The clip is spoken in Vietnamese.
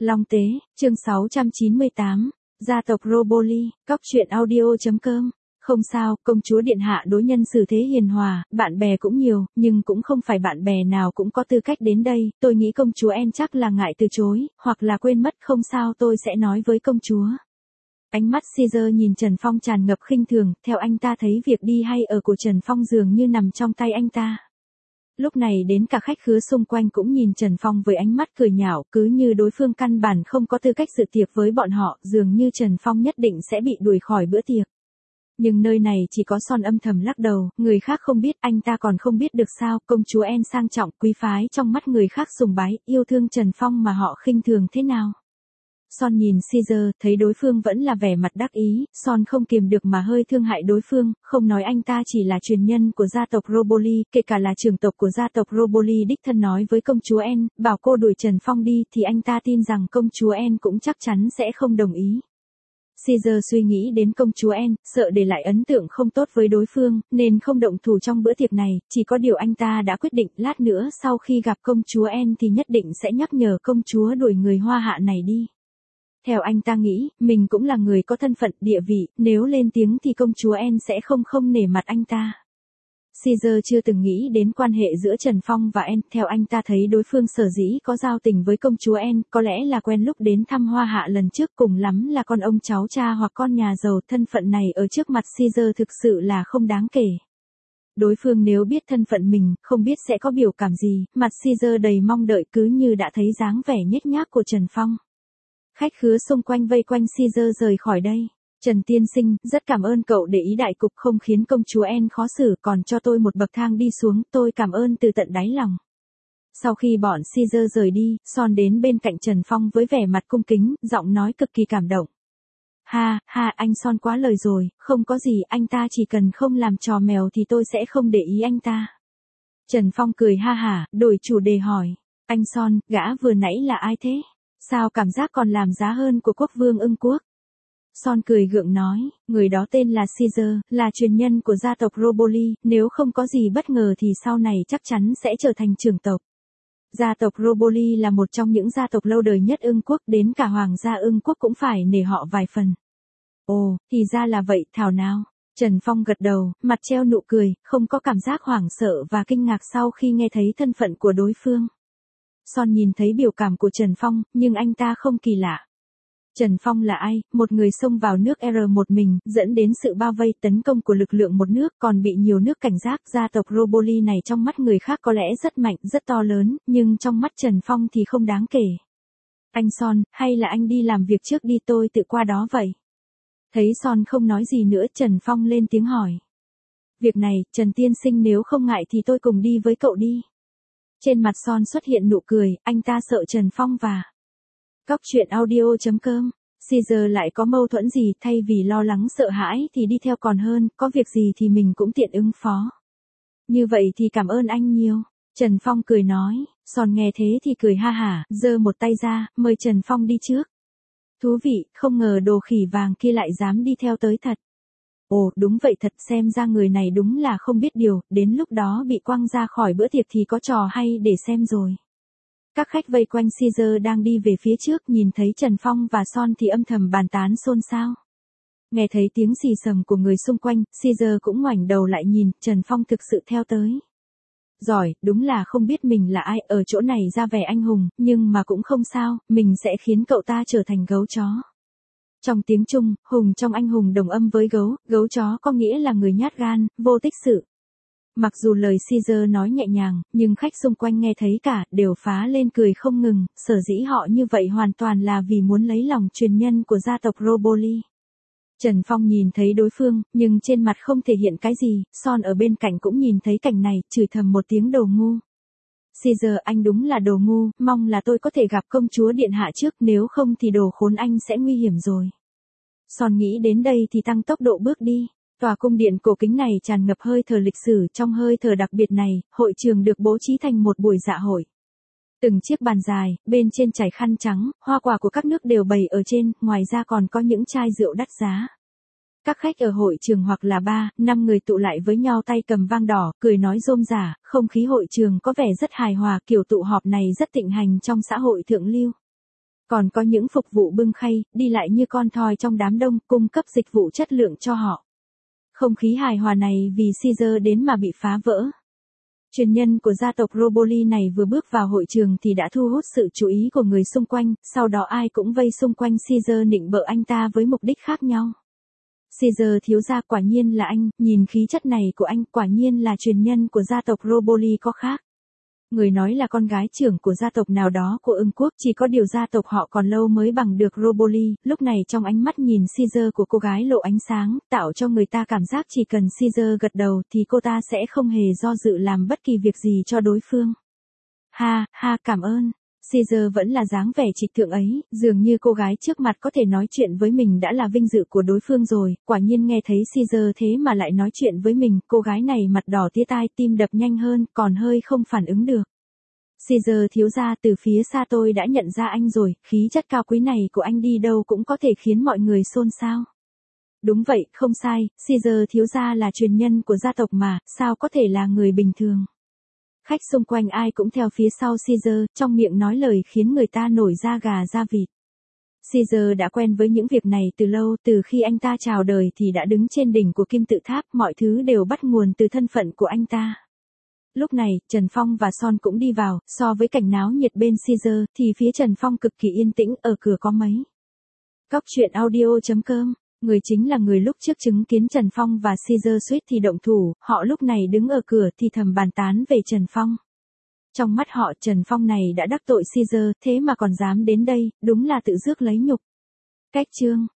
Long Tế, chương 698, gia tộc Roboli, cóc truyện audio.com. Không sao, công chúa điện hạ đối nhân xử thế hiền hòa, bạn bè cũng nhiều, nhưng cũng không phải bạn bè nào cũng có tư cách đến đây, tôi nghĩ công chúa En chắc là ngại từ chối, hoặc là quên mất. Không sao, tôi sẽ nói với công chúa. Ánh mắt Caesar nhìn Trần Phong tràn ngập khinh thường, theo anh ta thấy việc đi hay ở của Trần Phong dường như nằm trong tay anh ta. Lúc này đến cả khách khứa xung quanh cũng nhìn Trần Phong với ánh mắt cười nhạo, cứ như đối phương căn bản không có tư cách dự tiệc với bọn họ, dường như Trần Phong nhất định sẽ bị đuổi khỏi bữa tiệc. Nhưng nơi này chỉ có Son âm thầm lắc đầu, người khác không biết, anh ta còn không biết được sao, công chúa En sang trọng, quý phái trong mắt người khác sùng bái, yêu thương Trần Phong mà họ khinh thường thế nào. Son nhìn Caesar, thấy đối phương vẫn là vẻ mặt đắc ý, Son không kiềm được mà hơi thương hại đối phương, không nói anh ta chỉ là truyền nhân của gia tộc Roboli, kể cả là trưởng tộc của gia tộc Roboli đích thân nói với công chúa En, bảo cô đuổi Trần Phong đi thì anh ta tin rằng công chúa En cũng chắc chắn sẽ không đồng ý. Caesar suy nghĩ đến công chúa En, sợ để lại ấn tượng không tốt với đối phương, nên không động thủ trong bữa tiệc này, chỉ có điều anh ta đã quyết định lát nữa sau khi gặp công chúa En thì nhất định sẽ nhắc nhở công chúa đuổi người Hoa Hạ này đi. Theo anh ta nghĩ, mình cũng là người có thân phận, địa vị, nếu lên tiếng thì công chúa En sẽ không nể mặt anh ta. Caesar chưa từng nghĩ đến quan hệ giữa Trần Phong và En, theo anh ta thấy đối phương sở dĩ có giao tình với công chúa En, có lẽ là quen lúc đến thăm Hoa Hạ lần trước, cùng lắm là con ông cháu cha hoặc con nhà giàu, thân phận này ở trước mặt Caesar thực sự là không đáng kể. Đối phương nếu biết thân phận mình, không biết sẽ có biểu cảm gì, mặt Caesar đầy mong đợi cứ như đã thấy dáng vẻ nhếch nhác của Trần Phong. Khách khứa xung quanh vây quanh Caesar rời khỏi đây. Trần tiên sinh, rất cảm ơn cậu để ý đại cục không khiến công chúa En khó xử, còn cho tôi một bậc thang đi xuống, tôi cảm ơn từ tận đáy lòng. Sau khi bọn Caesar rời đi, Son đến bên cạnh Trần Phong với vẻ mặt cung kính, giọng nói cực kỳ cảm động. Ha, anh Son quá lời rồi, không có gì, anh ta chỉ cần không làm trò mèo thì tôi sẽ không để ý anh ta. Trần Phong cười ha hả, đổi chủ đề hỏi. Anh Son, gã vừa nãy là ai thế? Sao cảm giác còn làm giá hơn của quốc vương Ưng Quốc? Son cười gượng nói, người đó tên là Caesar, là truyền nhân của gia tộc Roboli, nếu không có gì bất ngờ thì sau này chắc chắn sẽ trở thành trưởng tộc. Gia tộc Roboli là một trong những gia tộc lâu đời nhất Ưng Quốc, đến cả hoàng gia Ưng Quốc cũng phải nể họ vài phần. Ồ, thì ra là vậy, thảo nào. Trần Phong gật đầu, mặt treo nụ cười, không có cảm giác hoảng sợ và kinh ngạc sau khi nghe thấy thân phận của đối phương. Son nhìn thấy biểu cảm của Trần Phong, nhưng anh ta không kỳ lạ. Trần Phong là ai? Một người xông vào nước R một mình, dẫn đến sự bao vây tấn công của lực lượng một nước, còn bị nhiều nước cảnh giác. Gia tộc Roboli này trong mắt người khác có lẽ rất mạnh, rất to lớn, nhưng trong mắt Trần Phong thì không đáng kể. Anh Son, hay là anh đi làm việc trước đi, tôi tự qua đó vậy. Thấy Son không nói gì nữa, Trần Phong lên tiếng hỏi. Việc này, Trần tiên sinh nếu không ngại thì tôi cùng đi với cậu đi. Trên mặt Son xuất hiện nụ cười, anh ta sợ Trần Phong và cóc truyện audio.com. Caesar lại có mâu thuẫn gì, thay vì lo lắng sợ hãi thì đi theo còn hơn, có việc gì thì mình cũng tiện ứng phó. Như vậy thì cảm ơn anh nhiều. Trần Phong cười nói, Son nghe thế thì cười ha hả, giơ một tay ra, mời Trần Phong đi trước. Thú vị, không ngờ đồ khỉ vàng kia lại dám đi theo tới thật. Ồ, đúng vậy thật, xem ra người này đúng là không biết điều, đến lúc đó bị quăng ra khỏi bữa tiệc thì có trò hay để xem rồi. Các khách vây quanh Caesar đang đi về phía trước, nhìn thấy Trần Phong và Son thì âm thầm bàn tán xôn xao. Nghe thấy tiếng xì xầm của người xung quanh, Caesar cũng ngoảnh đầu lại nhìn, Trần Phong thực sự theo tới. Giỏi, đúng là không biết mình là ai, ở chỗ này ra vẻ anh hùng, nhưng mà cũng không sao, mình sẽ khiến cậu ta trở thành gấu chó. Trong tiếng Trung, hùng trong anh hùng đồng âm với gấu chó có nghĩa là người nhát gan, vô tích sự. Mặc dù lời Caesar nói nhẹ nhàng, nhưng khách xung quanh nghe thấy cả, đều phá lên cười không ngừng, sở dĩ họ như vậy hoàn toàn là vì muốn lấy lòng truyền nhân của gia tộc Roboli. Trần Phong nhìn thấy đối phương, nhưng trên mặt không thể hiện cái gì, Son ở bên cạnh cũng nhìn thấy cảnh này, chửi thầm một tiếng đồ ngu. Caesar, anh đúng là đồ ngu, mong là tôi có thể gặp công chúa điện hạ trước, nếu không thì đồ khốn anh sẽ nguy hiểm rồi. Son nghĩ đến đây thì tăng tốc độ bước đi. Tòa cung điện cổ kính này tràn ngập hơi thở lịch sử, trong hơi thở đặc biệt này, hội trường được bố trí thành một buổi dạ hội. Từng chiếc bàn dài, bên trên trải khăn trắng, hoa quả của các nước đều bày ở trên, ngoài ra còn có những chai rượu đắt giá. Các khách ở hội trường hoặc là 3-5 người tụ lại với nhau tay cầm vang đỏ, cười nói rôm rả, không khí hội trường có vẻ rất hài hòa, kiểu tụ họp này rất thịnh hành trong xã hội thượng lưu. Còn có những phục vụ bưng khay, đi lại như con thoi trong đám đông, cung cấp dịch vụ chất lượng cho họ. Không khí hài hòa này vì Caesar đến mà bị phá vỡ. Truyền nhân của gia tộc Roboli này vừa bước vào hội trường thì đã thu hút sự chú ý của người xung quanh, sau đó ai cũng vây xung quanh Caesar nịnh bợ anh ta với mục đích khác nhau. Caesar thiếu gia, quả nhiên là anh, nhìn khí chất này của anh, quả nhiên là truyền nhân của gia tộc Roboli có khác. Người nói là con gái trưởng của gia tộc nào đó của Ưng quốc, chỉ có điều gia tộc họ còn lâu mới bằng được Roboli. Lúc này trong ánh mắt nhìn Caesar của cô gái lộ ánh sáng, tạo cho người ta cảm giác chỉ cần Caesar gật đầu thì cô ta sẽ không hề do dự làm bất kỳ việc gì cho đối phương. Ha, ha, cảm ơn. Caesar vẫn là dáng vẻ trịch thượng ấy, dường như cô gái trước mặt có thể nói chuyện với mình đã là vinh dự của đối phương rồi, quả nhiên nghe thấy Caesar thế mà lại nói chuyện với mình, cô gái này mặt đỏ tía tai, tim đập nhanh hơn, còn hơi không phản ứng được. Caesar thiếu gia, từ phía xa tôi đã nhận ra anh rồi, khí chất cao quý này của anh đi đâu cũng có thể khiến mọi người xôn xao. Đúng vậy, không sai, Caesar thiếu gia là truyền nhân của gia tộc mà, sao có thể là người bình thường. Khách xung quanh ai cũng theo phía sau Caesar, trong miệng nói lời khiến người ta nổi da gà da vịt. Caesar đã quen với những việc này từ lâu, từ khi anh ta chào đời thì đã đứng trên đỉnh của kim tự tháp, mọi thứ đều bắt nguồn từ thân phận của anh ta. Lúc này, Trần Phong và Son cũng đi vào, so với cảnh náo nhiệt bên Caesar, thì phía Trần Phong cực kỳ yên tĩnh, ở cửa có mấy. Cóc truyện audio.com, người chính là người lúc trước chứng kiến Trần Phong và Caesar suýt thì động thủ, họ lúc này đứng ở cửa thì thầm bàn tán về Trần Phong. Trong mắt họ Trần Phong này đã đắc tội Caesar, thế mà còn dám đến đây, đúng là tự rước lấy nhục. Cách chương